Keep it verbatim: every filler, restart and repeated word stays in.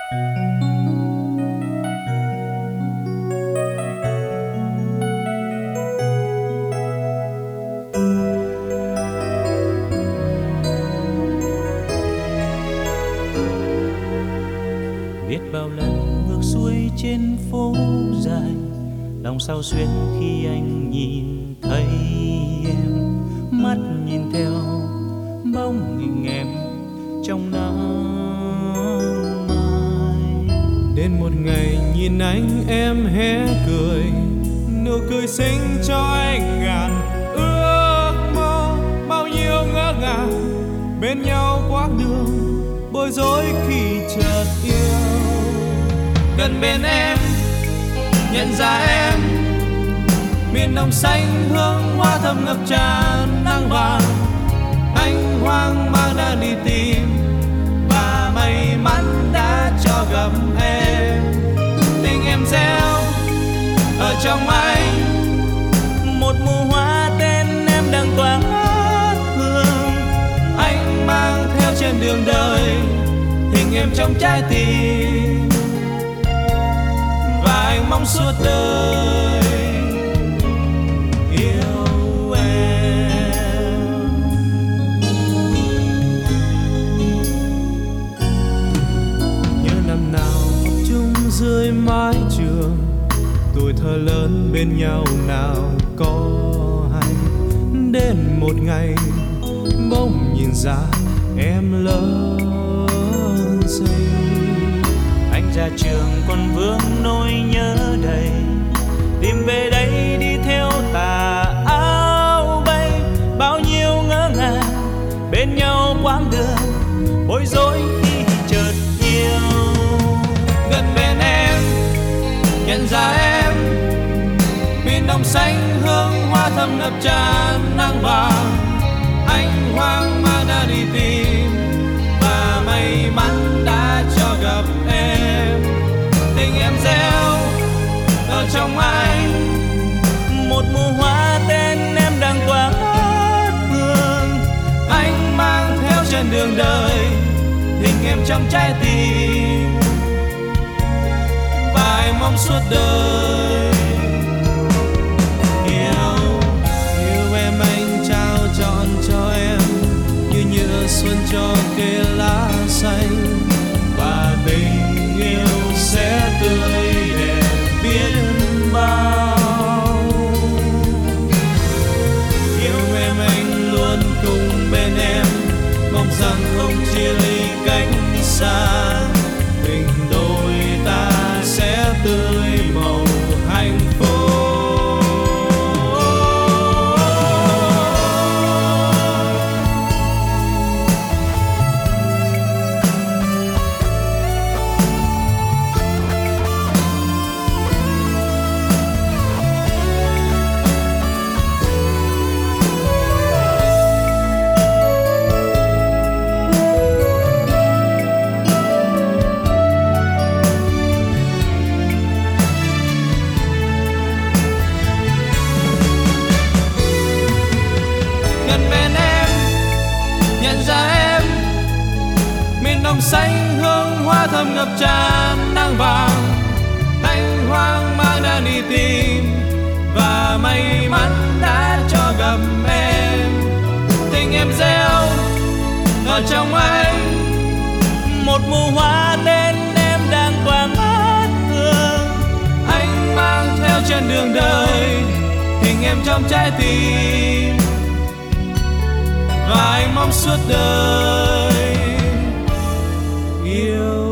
Biết bao lần ngược xuôi trên phố dài, lòng sao xuyến khi anh nhìn thấy em, mắt nhìn theo bóng hình em trong nắng mai. Đến một ngày nhìn anh em hé cười, nụ cười xinh cho anh ngàn ước mơ. Bao nhiêu ngỡ ngàng bên nhau quãng đường, bối rối khi chợt yêu. Gần bên em nhận ra em, miền đồng xanh hương hoa thơm ngập tràn nắng vàng. Anh hoang mang đã đi tìm và may mắn đã cho gặp em. Tình em gieo ở trong anh, một mùa hoa tên em đang tỏa ngát hương. Anh mang theo trên đường đời hình em trong trái tim, và anh mong suốt đời yêu em. Nhớ năm nào học chung dưới mái trường, tuổi thơ lớn bên nhau nào có hay. Đến một ngày bỗng nhìn ra em lớn xinh. Anh ra trường còn vương nỗi nhớ đầy, tìm về đây đi theo tà áo bay. Bao nhiêu ngỡ ngàng bên nhau quãng đường, bối rối khi chợt yêu. Gần bên em nhận ra em, miền đồng xanh hương hoa thơm ngập tràn nắng vàng. Anh hoang mang đã đi tìm và may mắn đã cho gặp em. Tình em gieo ở trong anh, một mùa hoa tên em đang tỏa ngát hương. Anh mang theo trên đường đời hình em trong trái tim, và anh mong suốt đời yêu. Yêu em anh trao trọn cho em, như nhựa xuân cho cây lá xanh. Và tình yêu sẽ tươi đẹp biết bao. Yêu em anh luôn cùng bên em, mong rằng không chia ly cách xa. Tình đôi ta sẽ tươi màu hạnh phúc. Đồng xanh hương hoa thơm ngập tràn nắng vàng. Anh hoang mang đã đi tìm và may mắn đã cho gặp em. Tình em gieo ở trong anh, một mùa hoa tên em đang tỏa ngát hương. Anh mang theo trên đường đời hình em trong trái tim, và anh mong suốt đời yêu